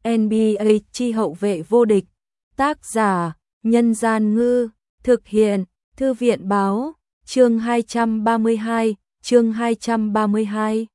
NBA chi hậu vệ vô địch. Tác giả: Nhân Gian Ngư. Thực hiện: Thư viện Báo. Chương 232. Chương 232.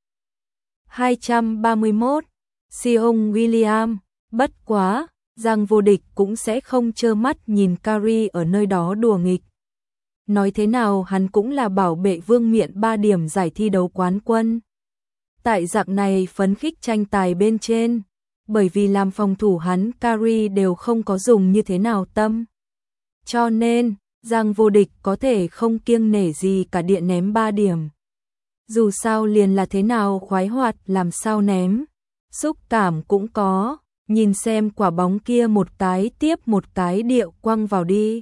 231. Sion William. Bất quá, Giang vô địch cũng sẽ không trơ mắt nhìn Curry ở nơi đó đùa nghịch. Nói thế nào hắn cũng là bảo bệ vương miện 3 điểm giải thi đấu quán quân. Tại dạng này phấn khích tranh tài bên trên, bởi vì làm phòng thủ hắn Curry đều không có dùng như thế nào tâm. Cho nên, Giang vô địch có thể không kiêng nể gì cả điện ném 3 điểm. Dù sao liền là thế nào khoái hoạt làm sao ném, xúc cảm cũng có, nhìn xem quả bóng kia một cái tiếp một cái điệu quăng vào đi.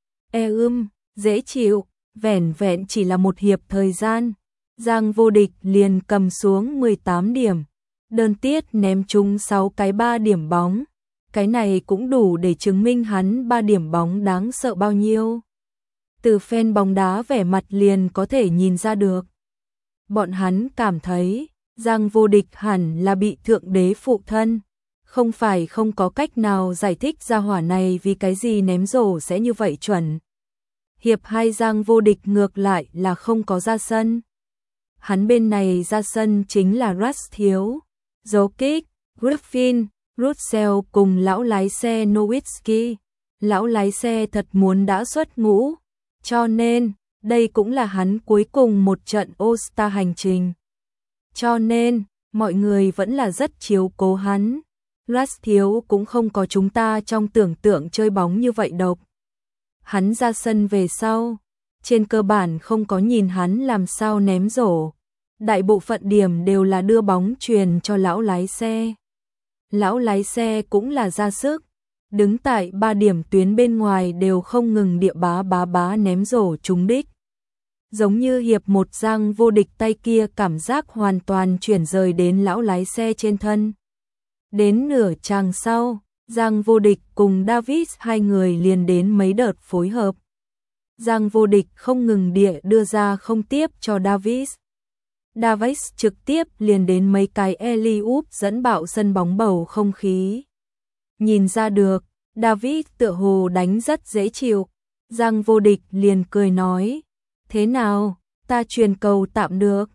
Dễ chịu, vẻn vẹn chỉ là một hiệp thời gian, Giang vô địch liền cầm xuống 18 điểm, đơn tiết ném trúng 6 cái 3 điểm bóng. Cái này cũng đủ để chứng minh hắn 3 điểm bóng đáng sợ bao nhiêu. Từ fan bóng đá vẻ mặt liền có thể nhìn ra được. Bọn hắn cảm thấy, Giang vô địch hẳn là bị thượng đế phụ thân. Không phải không có cách nào giải thích ra hỏa này vì cái gì ném rổ sẽ như vậy chuẩn. Hiệp 2 Giang vô địch ngược lại là không có ra sân. Hắn bên này ra sân chính là Russ Thiếu, Jokic, Griffin, Russell cùng lão lái xe Nowitzki. Lão lái xe thật muốn đã xuất ngũ, cho nên đây cũng là hắn cuối cùng một trận All-Star hành trình. Cho nên, mọi người vẫn là rất chiếu cố hắn. Russ Thiếu cũng không có chúng ta trong tưởng tượng chơi bóng như vậy độc. Hắn ra sân về sau, trên cơ bản không có nhìn hắn làm sao ném rổ. Đại bộ phận điểm đều là đưa bóng truyền cho lão lái xe. Lão lái xe cũng là ra sức, đứng tại 3 điểm tuyến bên ngoài đều không ngừng địa bá ném rổ trúng đích. Giống như hiệp 1 Giang vô địch tay kia cảm giác hoàn toàn chuyển rời đến lão lái xe trên thân. Đến nửa chàng sau, Giang vô địch cùng Davis hai người liền đến mấy đợt phối hợp. Giang vô địch không ngừng địa đưa ra không tiếp cho Davis. Davis trực tiếp liền đến mấy cái alley-oop dẫn bạo sân bóng bầu không khí. Nhìn ra được, Davis tựa hồ đánh rất dễ chịu. Giang vô địch liền cười nói, thế nào, ta truyền cầu tạm được.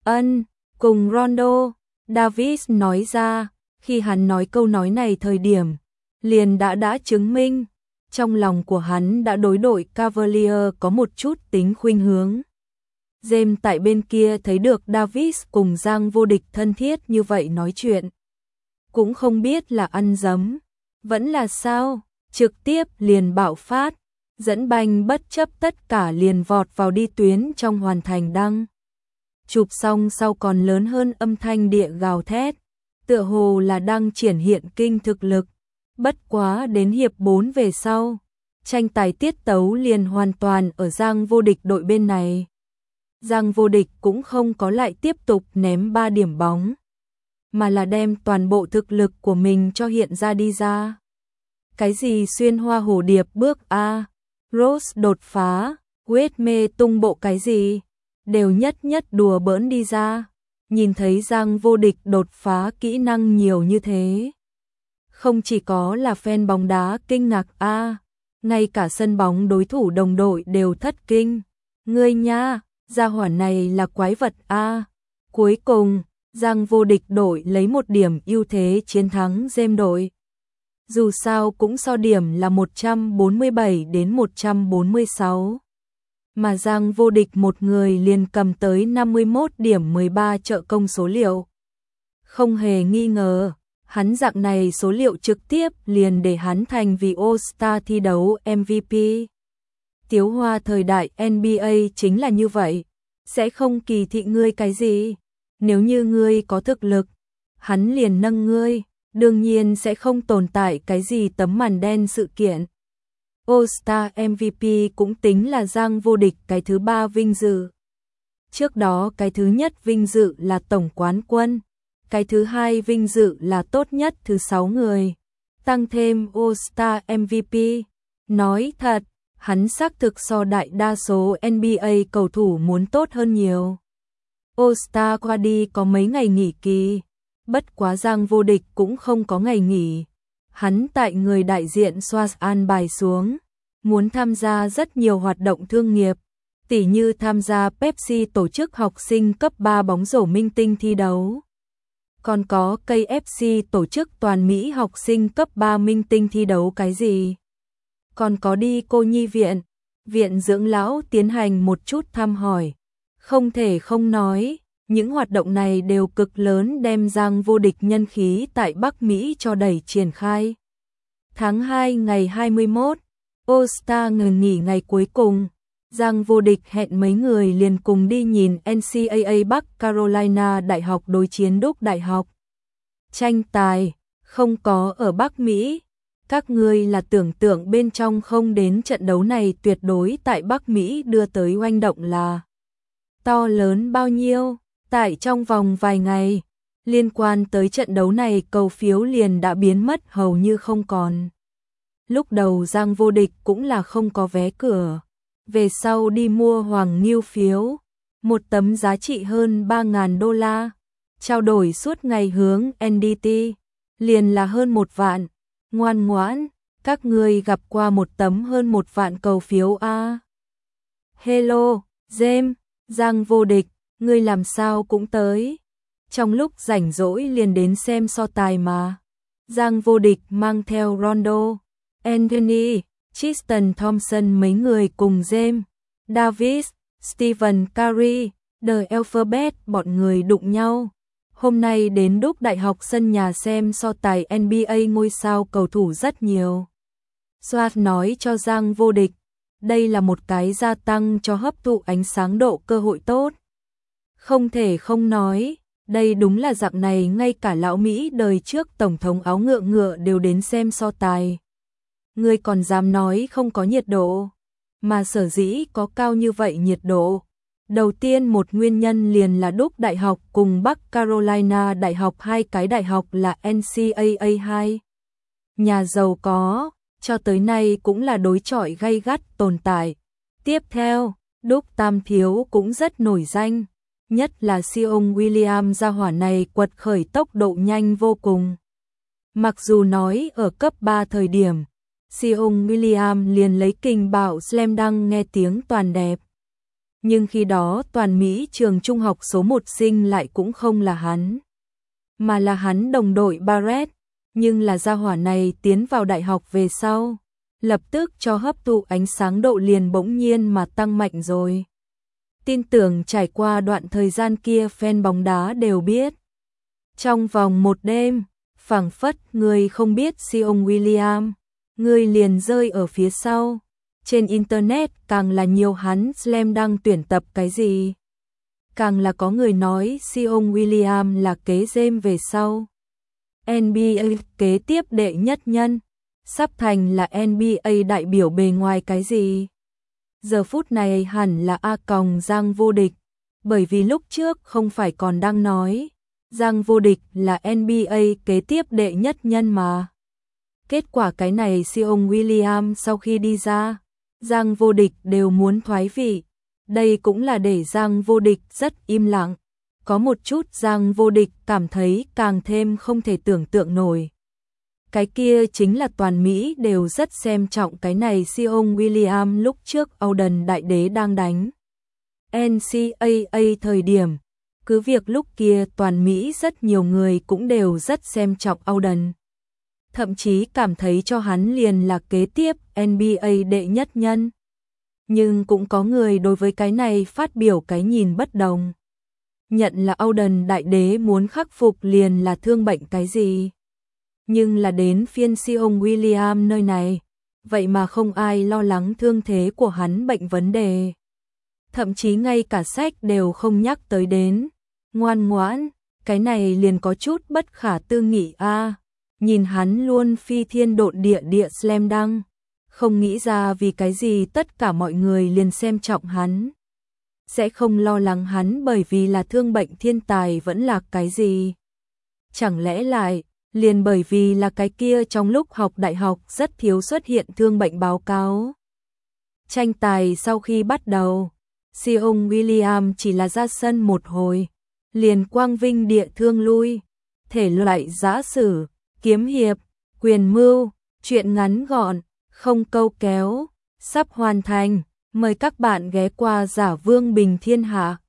Cùng Rondo, Davis nói ra, khi hắn nói câu nói này thời điểm, liền đã chứng minh, trong lòng của hắn đã đối đội Cavalier có một chút tính khuynh hướng. James tại bên kia thấy được Davis cùng Giang vô địch thân thiết như vậy nói chuyện. Cũng không biết là ăn dấm, vẫn là sao, trực tiếp liền bạo phát, dẫn banh bất chấp tất cả liền vọt vào đi tuyến trong hoàn thành đăng. Chụp xong sau còn lớn hơn âm thanh địa gào thét, tựa hồ là đang triển hiện kinh thực lực. Bất quá đến hiệp 4 về sau, tranh tài tiết tấu liền hoàn toàn ở Giang vô địch đội bên này. Giang vô địch cũng không có lại tiếp tục ném 3 điểm bóng, mà là đem toàn bộ thực lực của mình cho hiện ra đi ra. Cái gì xuyên hoa hổ điệp bước A, Rose đột phá, quét mê tung bộ cái gì, đều nhất đùa bỡn đi ra. Nhìn thấy Giang vô địch đột phá kỹ năng nhiều như thế, không chỉ có là fan bóng đá kinh ngạc ngay cả sân bóng đối thủ đồng đội đều thất kinh. Ngươi nha, gia hỏa này là quái vật Cuối cùng, Giang vô địch đội lấy 1 điểm ưu thế chiến thắng James đội. Dù sao cũng so điểm là 147 đến 146. Mà Giang vô địch một người liền cầm tới 51 điểm 13 trợ công số liệu. Không hề nghi ngờ, hắn dạng này số liệu trực tiếp liền để hắn thành vì All-Star thi đấu MVP. Tiếu hoa thời đại NBA chính là như vậy, sẽ không kỳ thị ngươi cái gì. Nếu như ngươi có thực lực, hắn liền nâng ngươi, đương nhiên sẽ không tồn tại cái gì tấm màn đen sự kiện. All-Star MVP cũng tính là Giang vô địch cái thứ 3 vinh dự. Trước đó cái thứ nhất vinh dự là tổng quán quân, cái thứ 2 vinh dự là tốt nhất thứ 6 người, tăng thêm All-Star MVP. Nói thật, hắn xác thực so đại đa số NBA cầu thủ muốn tốt hơn nhiều. All-Star qua đi có mấy ngày nghỉ kỳ, Bất quá Giang Vô Địch cũng không có ngày nghỉ. Hắn tại người đại diện Swatch an bài xuống, muốn tham gia rất nhiều hoạt động thương nghiệp, tỉ như tham gia Pepsi tổ chức học sinh cấp 3 bóng rổ minh tinh thi đấu. Còn có KFC tổ chức toàn Mỹ học sinh cấp 3 minh tinh thi đấu cái gì. Còn có đi cô nhi viện, viện dưỡng lão tiến hành một chút thăm hỏi. Không thể không nói, những hoạt động này đều cực lớn đem Giang Vô Địch nhân khí tại Bắc Mỹ cho đẩy triển khai. Tháng 2 ngày 21, All-Star ngừng nghỉ ngày cuối cùng, Giang Vô Địch hẹn mấy người liền cùng đi nhìn NCAA Bắc Carolina Đại học đối chiến Duke Đại học. Tranh tài, không có ở Bắc Mỹ. Các ngươi là tưởng tượng bên trong không đến trận đấu này tuyệt đối tại Bắc Mỹ đưa tới oanh động là to lớn bao nhiêu. Tại trong vòng vài ngày, liên quan tới trận đấu này cầu phiếu liền đã biến mất hầu như không còn. Lúc đầu Giang Vô Địch cũng là không có vé cửa. Về sau đi mua Hoàng Nghiêu phiếu, một tấm giá trị hơn 3.000 đô la, trao đổi suốt ngày hướng NDT, liền là hơn 1 vạn. Ngoan ngoãn, các ngươi gặp qua một tấm hơn 1 vạn cầu phiếu a. Hello, James, Giang Vô Địch, ngươi làm sao cũng tới. Trong lúc rảnh rỗi liền đến xem so tài mà. Giang Vô Địch mang theo Rondo, Anthony, Tristan Thompson mấy người cùng James, Davis, Stephen Curry, The Alphabet bọn người đụng nhau. Hôm nay đến Duke Đại học sân nhà xem so tài NBA ngôi sao cầu thủ rất nhiều. Swatch nói cho Giang Vô Địch, đây là một cái gia tăng cho hấp thụ ánh sáng độ cơ hội tốt. Không thể không nói, đây đúng là dạng này ngay cả lão Mỹ đời trước tổng thống áo ngựa ngựa đều đến xem so tài. Ngươi còn dám nói không có nhiệt độ, mà sở dĩ có cao như vậy nhiệt độ. Đầu tiên một nguyên nhân liền là Duke Đại học cùng Bắc Carolina Đại học, hai cái đại học là NCAA 2. Nhà giàu có, cho tới nay cũng là đối chọi gay gắt tồn tại. Tiếp theo, Duke Tam Thiếu cũng rất nổi danh, nhất là Zion Williams gia hỏa này quật khởi tốc độ nhanh vô cùng. Mặc dù nói ở cấp 3 thời điểm, Zion Williams liền lấy kình bạo slam dunk nghe tiếng toàn đẹp. Nhưng khi đó toàn Mỹ trường trung học số 1 sinh lại cũng không là hắn, mà là hắn đồng đội Barrett. Nhưng là gia hỏa này tiến vào đại học về sau, lập tức cho hấp thụ ánh sáng độ liền bỗng nhiên mà tăng mạnh rồi. Tin tưởng trải qua đoạn thời gian kia fan bóng đá đều biết. Trong vòng một đêm, phảng phất người không biết Zion Williams, người liền rơi ở phía sau. Trên internet càng là nhiều hắn slam dunk tuyển tập cái gì. Càng là có người nói Zion Williams là kế James về sau. NBA kế tiếp đệ nhất nhân, sắp thành là NBA đại biểu bề ngoài cái gì. Giờ phút này hẳn là Giang Vô Địch, bởi vì lúc trước không phải còn đang nói Giang Vô Địch là NBA kế tiếp đệ nhất nhân mà. Kết quả cái này Zion Williams sau khi đi ra, Giang Vô Địch đều muốn thoái vị. Đây cũng là để Giang Vô Địch rất im lặng. Có một chút Giang Vô Địch cảm thấy càng thêm không thể tưởng tượng nổi. Cái kia chính là toàn Mỹ đều rất xem trọng cái này Zion Williams lúc trước Auden Đại Đế đang đánh NCAA thời điểm. Cứ việc lúc kia toàn Mỹ rất nhiều người cũng đều rất xem trọng Auden. Thậm chí cảm thấy cho hắn liền là kế tiếp NBA đệ nhất nhân. Nhưng cũng có người đối với cái này phát biểu cái nhìn bất đồng. Nhận là Auden Đại Đế muốn khắc phục liền là thương bệnh cái gì. Nhưng là đến phiên Zion Williams nơi này, vậy mà không ai lo lắng thương thế của hắn bệnh vấn đề. Thậm chí ngay cả sách đều không nhắc tới đến. Ngoan ngoãn, cái này liền có chút bất khả tư nghị a. Nhìn hắn luôn phi thiên độn địa slam dunk, không nghĩ ra vì cái gì tất cả mọi người liền xem trọng hắn. Sẽ không lo lắng hắn bởi vì là thương bệnh thiên tài vẫn là cái gì. Chẳng lẽ lại, liền bởi vì là cái kia trong lúc học đại học rất thiếu xuất hiện thương bệnh báo cáo. Tranh tài sau khi bắt đầu, Zion Williams chỉ là ra sân một hồi, liền quang vinh địa thương lui. thể loại giã sử, kiếm hiệp, quyền mưu, truyện ngắn gọn, không câu kéo, sắp hoàn thành. Mời các bạn ghé qua Giả Vương Bình Thiên Hạ.